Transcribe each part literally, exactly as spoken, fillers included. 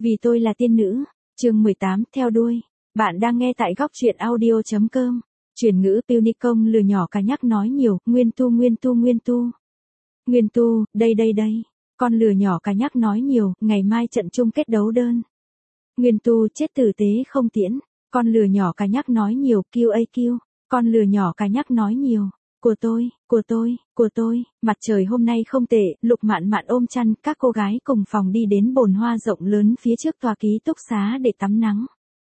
Vì tôi là tiên nữ. Chương mười tám, theo đuôi. Bạn đang nghe tại góc truyện audio chấm com. Chuyển ngữ Punicom lừa nhỏ cả nhắc nói nhiều, nguyên tu nguyên tu nguyên tu. Nguyên tu, đây đây đây. Con lừa nhỏ cả nhắc nói nhiều, ngày mai trận chung kết đấu đơn. Nguyên tu chết tử tế không tiễn. Con lừa nhỏ cả nhắc nói nhiều, kêu a kêu. Con lừa nhỏ cả nhắc nói nhiều. Của tôi, của tôi, của tôi, mặt trời hôm nay không tệ, Lục Mạn Mạn ôm chăn, các cô gái cùng phòng đi đến bồn hoa rộng lớn phía trước tòa ký túc xá để tắm nắng.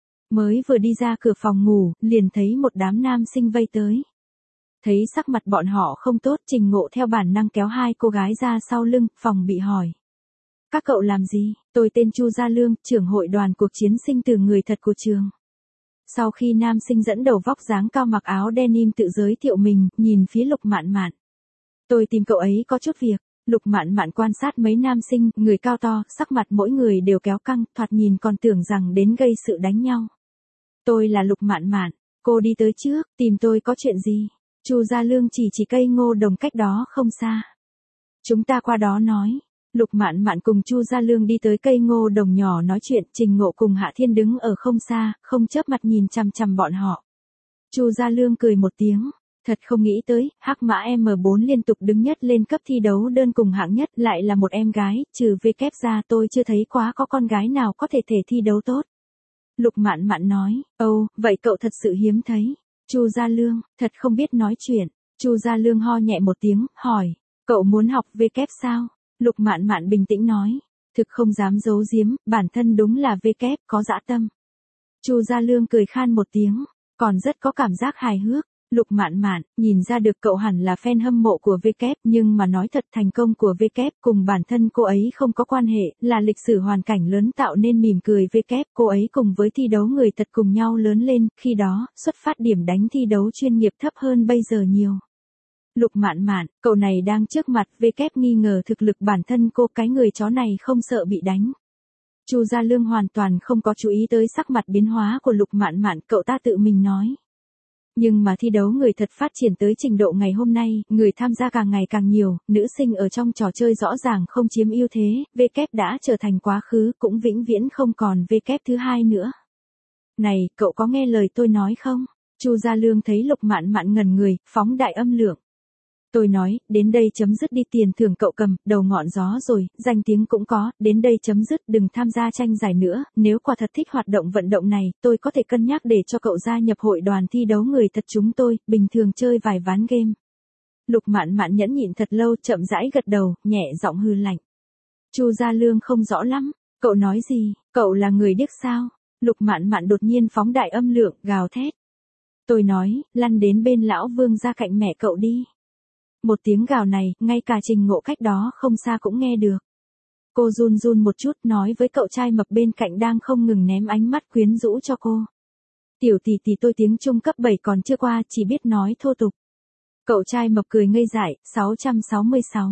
Mới vừa đi ra cửa phòng ngủ, liền thấy một đám nam sinh vây tới. Thấy sắc mặt bọn họ không tốt, Trình Ngộ theo bản năng kéo hai cô gái ra sau lưng, phòng bị hỏi. Các cậu làm gì? Tôi tên Chu Gia Lương, trưởng hội đoàn cuộc chiến sinh từ người thật của trường. Sau khi nam sinh dẫn đầu vóc dáng cao mặc áo denim tự giới thiệu mình, nhìn phía Lục Mạn Mạn. Tôi tìm cậu ấy có chút việc. Lục Mạn Mạn quan sát mấy nam sinh, người cao to, sắc mặt mỗi người đều kéo căng, thoạt nhìn còn tưởng rằng đến gây sự đánh nhau. Tôi là Lục Mạn Mạn, cô đi tới trước, tìm tôi có chuyện gì? Chu Gia Lương chỉ chỉ cây ngô đồng cách đó không xa. Chúng ta qua đó nói. Lục Mạn Mạn cùng Chu Gia Lương đi tới cây ngô đồng nhỏ nói chuyện, Trình Ngộ cùng Hạ Thiên đứng ở không xa, không chớp mặt nhìn chằm chằm bọn họ. Chu Gia Lương cười một tiếng, thật không nghĩ tới, hắc mã em bốn liên tục đứng nhất lên cấp thi đấu đơn cùng hạng nhất lại là một em gái, trừ V kép ra tôi chưa thấy quá có con gái nào có thể thể thi đấu tốt. Lục Mạn Mạn nói, ồ, vậy cậu thật sự hiếm thấy. Chu Gia Lương, thật không biết nói chuyện. Chu Gia Lương ho nhẹ một tiếng, hỏi, cậu muốn học V kép sao? Lục Mạn Mạn bình tĩnh nói, thực không dám giấu giếm, bản thân đúng là V kép, có dã tâm. Chu Gia Lương cười khan một tiếng, còn rất có cảm giác hài hước. Lục Mạn Mạn, nhìn ra được cậu hẳn là fan hâm mộ của V kép, nhưng mà nói thật thành công của V kép cùng bản thân cô ấy không có quan hệ, là lịch sử hoàn cảnh lớn tạo nên mỉm cười V kép, cô ấy cùng với thi đấu người thật cùng nhau lớn lên, khi đó, xuất phát điểm đánh thi đấu chuyên nghiệp thấp hơn bây giờ nhiều. Lục Mạn Mạn, cậu này đang trước mặt V kép nghi ngờ thực lực bản thân cô, cái người chó này không sợ bị đánh. Chu Gia Lương hoàn toàn không có chú ý tới sắc mặt biến hóa của Lục Mạn Mạn, cậu ta tự mình nói. Nhưng mà thi đấu người thật phát triển tới trình độ ngày hôm nay, người tham gia càng ngày càng nhiều, nữ sinh ở trong trò chơi rõ ràng không chiếm ưu thế, V kép đã trở thành quá khứ, cũng vĩnh viễn không còn V kép thứ hai nữa. Này, cậu có nghe lời tôi nói không? Chu Gia Lương thấy Lục Mạn Mạn ngần người, phóng đại âm lượng. Tôi nói, đến đây chấm dứt đi, tiền thưởng cậu cầm, đầu ngọn gió rồi, danh tiếng cũng có, đến đây chấm dứt, đừng tham gia tranh giải nữa, nếu quả thật thích hoạt động vận động này, tôi có thể cân nhắc để cho cậu gia nhập hội đoàn thi đấu người thật chúng tôi, bình thường chơi vài ván game. Lục Mạn Mạn nhẫn nhịn thật lâu, chậm rãi gật đầu, nhẹ giọng hừ lạnh. Chu Gia Lương không rõ lắm, cậu nói gì, cậu là người điếc sao? Lục Mạn Mạn đột nhiên phóng đại âm lượng, gào thét. Tôi nói, lăn đến bên lão Vương ra cạnh mẹ cậu đi. Một tiếng gào này, ngay cả Trình Ngộ cách đó không xa cũng nghe được. Cô run run một chút, nói với cậu trai mập bên cạnh đang không ngừng ném ánh mắt quyến rũ cho cô. Tiểu tỷ tỷ tôi tiếng Trung cấp bảy còn chưa qua, chỉ biết nói thô tục. Cậu trai mập cười ngây dại, sáu trăm sáu mươi sáu.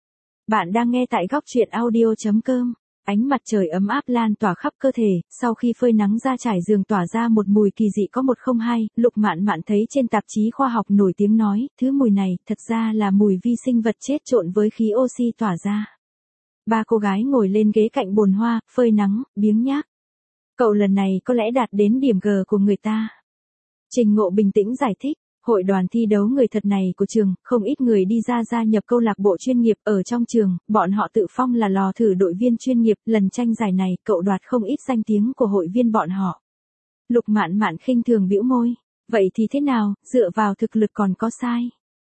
Bạn đang nghe tại góc truyện audio chấm com. Ánh mặt trời ấm áp lan tỏa khắp cơ thể, sau khi phơi nắng ra trải giường tỏa ra một mùi kỳ dị có một không hai, Lục Mạn Mạn thấy trên tạp chí khoa học nổi tiếng nói, thứ mùi này, thật ra là mùi vi sinh vật chết trộn với khí oxy tỏa ra. Ba cô gái ngồi lên ghế cạnh bồn hoa, phơi nắng, biếng nhác. Cậu lần này có lẽ đạt đến điểm G của người ta. Trình Ngộ bình tĩnh giải thích. Hội đoàn thi đấu người thật này của trường, không ít người đi ra gia nhập câu lạc bộ chuyên nghiệp ở trong trường, bọn họ tự phong là lò thử đội viên chuyên nghiệp, lần tranh giải này cậu đoạt không ít danh tiếng của hội viên bọn họ. Lục Mạn Mạn khinh thường bĩu môi, vậy thì thế nào, dựa vào thực lực còn có sai.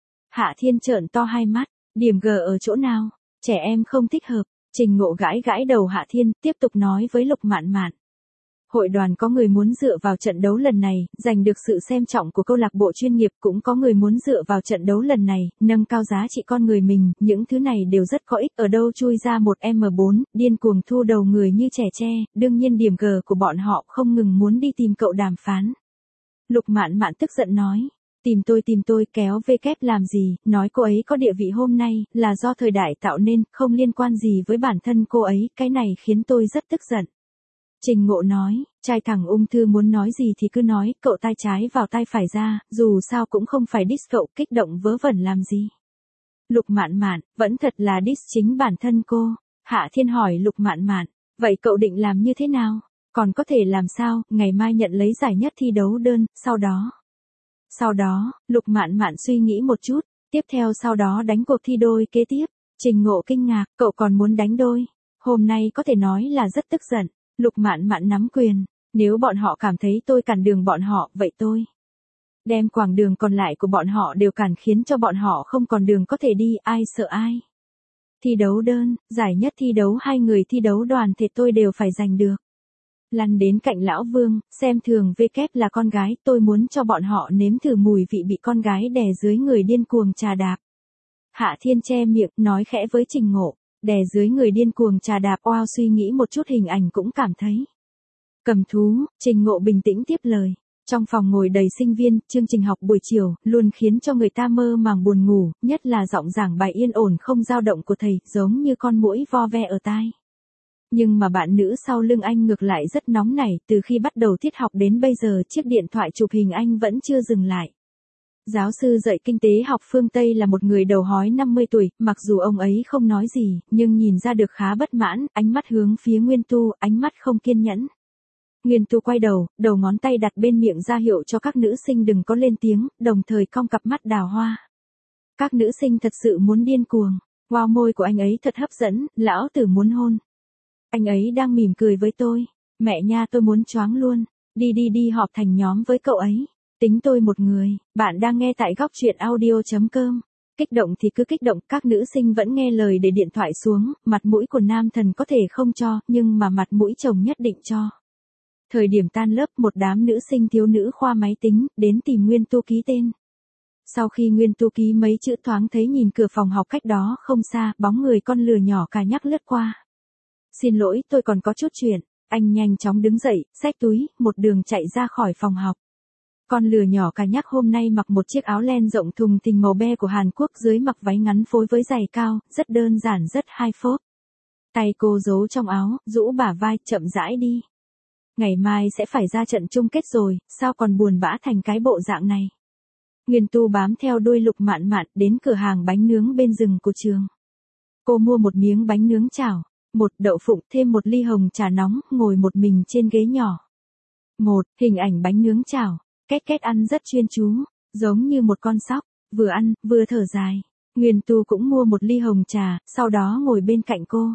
Hạ Thiên trợn to hai mắt, điểm G ở chỗ nào, trẻ em không thích hợp. Trình Ngộ gãi gãi đầu Hạ Thiên, tiếp tục nói với Lục Mạn Mạn. Hội đoàn có người muốn dựa vào trận đấu lần này, giành được sự xem trọng của câu lạc bộ chuyên nghiệp, cũng có người muốn dựa vào trận đấu lần này, nâng cao giá trị con người mình, những thứ này đều rất có ích, ở đâu chui ra một em bốn, điên cuồng thu đầu người như trẻ tre, đương nhiên điểm G của bọn họ không ngừng muốn đi tìm cậu đàm phán. Lục Mạn Mạn tức giận nói, tìm tôi tìm tôi kéo V kép làm gì, nói cô ấy có địa vị hôm nay, là do thời đại tạo nên, không liên quan gì với bản thân cô ấy, cái này khiến tôi rất tức giận. Trình Ngộ nói, trai thẳng ung thư muốn nói gì thì cứ nói, cậu tai trái vào tai phải ra, dù sao cũng không phải diss cậu, kích động vớ vẩn làm gì. Lục Mạn Mạn, vẫn thật là diss chính bản thân cô. Hạ Thiên hỏi Lục Mạn Mạn, Vậy cậu định làm như thế nào? Còn có thể làm sao, ngày mai nhận lấy giải nhất thi đấu đơn, sau đó. Sau đó, Lục Mạn Mạn suy nghĩ một chút, tiếp theo sau đó đánh cuộc thi đôi kế tiếp. Trình Ngộ kinh ngạc, cậu còn muốn đánh đôi? Hôm nay có thể nói là rất tức giận. Lục Mạn Mạn nắm quyền, nếu bọn họ cảm thấy tôi cản đường bọn họ, vậy tôi đem quãng đường còn lại của bọn họ đều cản, khiến cho bọn họ không còn đường có thể đi, ai sợ ai. Thi đấu đơn, giải nhất thi đấu hai người thi đấu đoàn thể tôi đều phải giành được. Lăn đến cạnh lão Vương, xem thường V kép là con gái, tôi muốn cho bọn họ nếm thử mùi vị bị con gái đè dưới người điên cuồng trà đạp. Hạ Thiên che miệng, nói khẽ với Trình Ngộ, đè dưới người điên cuồng trà đạp, oao, suy nghĩ một chút hình ảnh cũng cảm thấy cầm thú. Trình Ngộ bình tĩnh tiếp lời. Trong phòng ngồi đầy sinh viên, chương trình học buổi chiều, luôn khiến cho người ta mơ màng buồn ngủ, nhất là giọng giảng bài yên ổn không dao động của thầy, giống như con muỗi vo ve ở tai. Nhưng mà bạn nữ sau lưng anh ngược lại rất nóng nảy, từ khi bắt đầu tiết học đến bây giờ chiếc điện thoại chụp hình anh vẫn chưa dừng lại. Giáo sư dạy kinh tế học phương Tây là một người đầu hói năm mươi tuổi, mặc dù ông ấy không nói gì, nhưng nhìn ra được khá bất mãn, ánh mắt hướng phía Nguyên Tu, ánh mắt không kiên nhẫn. Nguyên Tu quay đầu, đầu ngón tay đặt bên miệng ra hiệu cho các nữ sinh đừng có lên tiếng, đồng thời cong cặp mắt đào hoa. Các nữ sinh thật sự muốn điên cuồng. Wow, môi của anh ấy thật hấp dẫn, lão tử muốn hôn. Anh ấy đang mỉm cười với tôi. Mẹ nha, tôi muốn choáng luôn. Đi đi đi họp thành nhóm với cậu ấy. Tính tôi một người. Bạn đang nghe tại góc truyện audio chấm com. Kích động thì cứ kích động, các nữ sinh vẫn nghe lời để điện thoại xuống, mặt mũi của nam thần có thể không cho, nhưng mà mặt mũi chồng nhất định cho. Thời điểm tan lớp, một đám nữ sinh thiếu nữ khoa máy tính, đến tìm Nguyên Tu ký tên. Sau khi Nguyên Tu ký mấy chữ, thoáng thấy nhìn cửa phòng học cách đó không xa, bóng người con lừa nhỏ cà nhắc lướt qua. Xin lỗi, tôi còn có chút chuyện. Anh nhanh chóng đứng dậy, xách túi, một đường chạy ra khỏi phòng học. Con lừa nhỏ cà nhắc hôm nay mặc một chiếc áo len rộng thùng thình màu be của Hàn Quốc, dưới mặc váy ngắn phối với giày cao, rất đơn giản rất hai phốp. Tay cô giấu trong áo, rũ bả vai, chậm rãi đi. Ngày mai sẽ phải ra trận chung kết rồi, sao còn buồn bã thành cái bộ dạng này. Nguyên Tu bám theo đuôi Lục Mạn Mạn đến cửa hàng bánh nướng bên rừng của trường. Cô mua một miếng bánh nướng chảo, một đậu phụng, thêm một ly hồng trà nóng, ngồi một mình trên ghế nhỏ. Một, hình ảnh bánh nướng chảo, két két ăn rất chuyên chú, giống như một con sóc, vừa ăn, vừa thở dài. Nguyên Tu cũng mua một ly hồng trà, sau đó ngồi bên cạnh cô.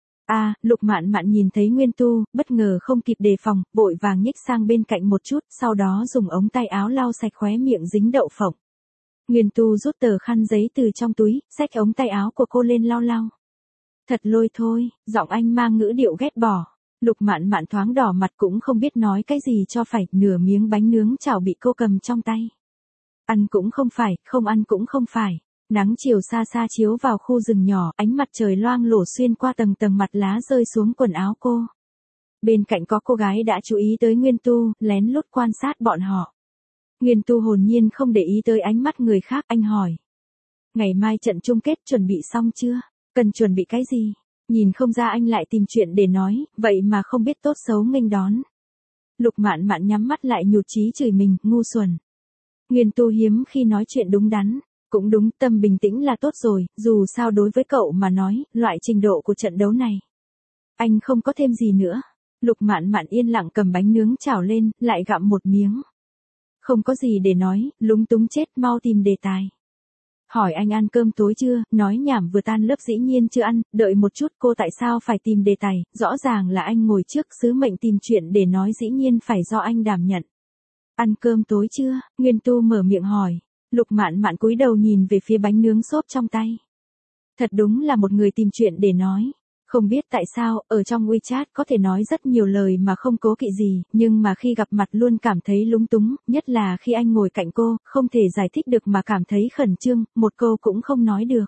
À, Lục Mạn Mạn nhìn thấy Nguyên Tu, bất ngờ không kịp đề phòng, vội vàng nhích sang bên cạnh một chút, sau đó dùng ống tay áo lau sạch khóe miệng dính đậu phộng. Nguyên Tu rút tờ khăn giấy từ trong túi, xách ống tay áo của cô lên lau lau. Thật lôi thôi, giọng anh mang ngữ điệu ghét bỏ. Lục Mạn Mạn thoáng đỏ mặt cũng không biết nói cái gì cho phải, nửa miếng bánh nướng chảo bị cô cầm trong tay. Ăn cũng không phải, không ăn cũng không phải. Nắng chiều xa xa chiếu vào khu rừng nhỏ, ánh mặt trời loang lổ xuyên qua tầng tầng mặt lá rơi xuống quần áo cô. Bên cạnh có cô gái đã chú ý tới Nguyên Tu, lén lút quan sát bọn họ. Nguyên Tu hồn nhiên không để ý tới ánh mắt người khác, anh hỏi. Ngày mai trận chung kết chuẩn bị xong chưa? Cần chuẩn bị cái gì? Nhìn không ra anh lại tìm chuyện để nói, vậy mà không biết tốt xấu nghênh đón. Lục Mạn Mạn nhắm mắt lại nhụt chí chửi mình, ngu xuẩn. Nguyên Tu hiếm khi nói chuyện đúng đắn. Cũng đúng, tâm bình tĩnh là tốt rồi, dù sao đối với cậu mà nói, loại trình độ của trận đấu này. Anh không có thêm gì nữa. Lục Mạn Mạn yên lặng cầm bánh nướng chảo lên, lại gặm một miếng. Không có gì để nói, lúng túng chết, mau tìm đề tài. Hỏi anh ăn cơm tối chưa, nói nhảm vừa tan lớp dĩ nhiên chưa ăn, đợi một chút, cô tại sao phải tìm đề tài, rõ ràng là anh ngồi trước, sứ mệnh tìm chuyện để nói dĩ nhiên phải do anh đảm nhận. Ăn cơm tối chưa? Nguyên Tu mở miệng hỏi. Lục Mạn Mạn cúi đầu nhìn về phía bánh nướng xốp trong tay. Thật đúng là một người tìm chuyện để nói. Không biết tại sao, ở trong WeChat có thể nói rất nhiều lời mà không cố kỵ gì, nhưng mà khi gặp mặt luôn cảm thấy lúng túng, nhất là khi anh ngồi cạnh cô, không thể giải thích được mà cảm thấy khẩn trương, một câu cũng không nói được.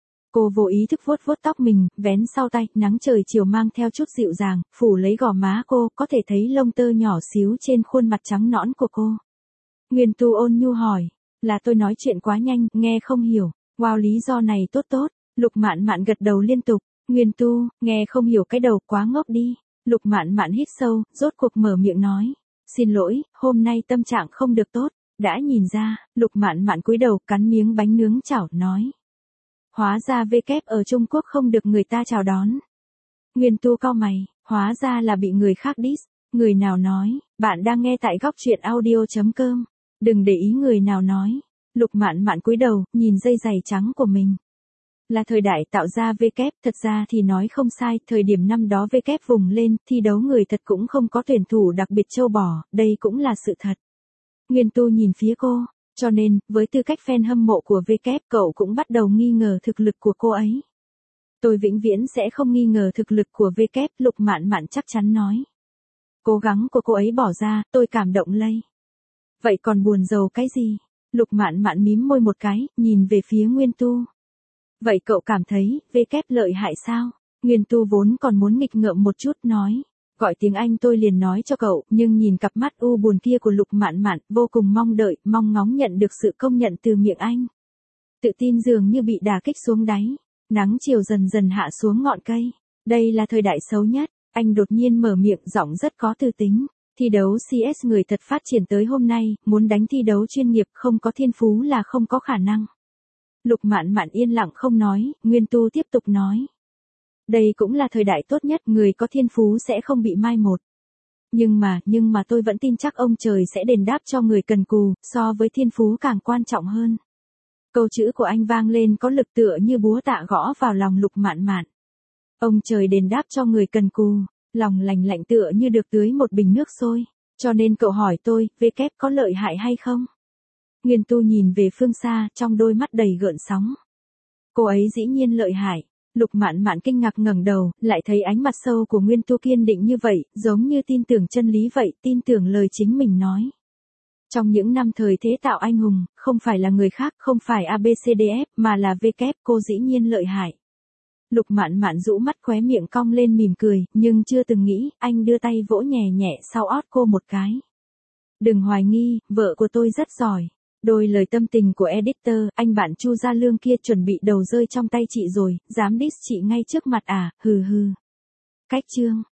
Cô vô ý thức vuốt vuốt tóc mình, vén sau tay, nắng trời chiều mang theo chút dịu dàng, phủ lấy gò má cô, có thể thấy lông tơ nhỏ xíu trên khuôn mặt trắng nõn của cô. Nguyên Tu ôn nhu hỏi. Là tôi nói chuyện quá nhanh, nghe không hiểu. Wow, lý do này tốt tốt. Lục Mạn Mạn gật đầu liên tục. Nguyên Tu, nghe không hiểu cái đầu quá ngốc đi. Lục Mạn Mạn hít sâu, rốt cuộc mở miệng nói. Xin lỗi, hôm nay tâm trạng không được tốt. Đã nhìn ra, Lục Mạn Mạn cúi đầu cắn miếng bánh nướng chảo, nói. Hóa ra V kép ở Trung Quốc không được người ta chào đón. Nguyên Tu cau mày, Hóa ra là bị người khác diss. Người nào nói, bạn đang nghe tại góc truyện audio.com. Đừng để ý người nào nói. Lục Mạn Mạn cúi đầu, nhìn dây giày trắng của mình. Là thời đại tạo ra vê kép, thật ra thì nói không sai, thời điểm năm đó vê kép vùng lên, thi đấu người thật cũng không có tuyển thủ đặc biệt châu bò, đây cũng là sự thật. Nguyên Tu nhìn phía cô, cho nên, với tư cách fan hâm mộ của vê kép, cậu cũng bắt đầu nghi ngờ thực lực của cô ấy. Tôi vĩnh viễn sẽ không nghi ngờ thực lực của vê kép, Lục Mạn Mạn chắc chắn nói. Cố gắng của cô ấy bỏ ra, tôi cảm động lây. Vậy còn buồn rầu cái gì? Lục Mạn Mạn mím môi một cái, nhìn về phía Nguyên Tu. Vậy cậu cảm thấy, vê kép lợi hại sao? Nguyên Tu vốn còn muốn nghịch ngợm một chút nói. Gọi tiếng Anh tôi liền nói cho cậu, nhưng nhìn cặp mắt u buồn kia của Lục Mạn Mạn, vô cùng mong đợi, mong ngóng nhận được sự công nhận từ miệng anh. Tự tin dường như bị đả kích xuống đáy. Nắng chiều dần dần hạ xuống ngọn cây. Đây là thời đại xấu nhất. Anh đột nhiên mở miệng, giọng rất có tư tính. Thi đấu xê ét người thật phát triển tới hôm nay, muốn đánh thi đấu chuyên nghiệp không có thiên phú là không có khả năng. Lục Mạn Mạn yên lặng không nói, Nguyên Tu tiếp tục nói. Đây cũng là thời đại tốt nhất, người có thiên phú sẽ không bị mai một. Nhưng mà, nhưng mà tôi vẫn tin chắc ông trời sẽ đền đáp cho người cần cù, so với thiên phú càng quan trọng hơn. Câu chữ của anh vang lên có lực tựa như búa tạ gõ vào lòng Lục Mạn Mạn. Ông trời đền đáp cho người cần cù, lòng lành lạnh tựa như được tưới một bình nước sôi. Cho nên cậu hỏi tôi, vê kép có lợi hại hay không? Nguyên Tu nhìn về phương xa, trong đôi mắt đầy gợn sóng. Cô ấy dĩ nhiên lợi hại. Lục Mạn Mạn kinh ngạc ngẩng đầu, lại thấy ánh mặt sâu của Nguyên Tu kiên định như vậy, giống như tin tưởng chân lý vậy, tin tưởng lời chính mình nói. Trong những năm thời thế tạo anh hùng, không phải là người khác, không phải a bê xê đê ép, mà là vê kép, cô dĩ nhiên lợi hại. Lục Mạn Mạn rũ mắt khóe miệng cong lên mỉm cười, nhưng chưa từng nghĩ, anh đưa tay vỗ nhẹ nhẹ sau ót cô một cái. Đừng hoài nghi, vợ của tôi rất giỏi. Đôi lời tâm tình của editor, anh bạn Chu Gia Lương kia chuẩn bị đầu rơi trong tay chị rồi, dám diss chị ngay trước mặt à, hừ hừ. Cách chương.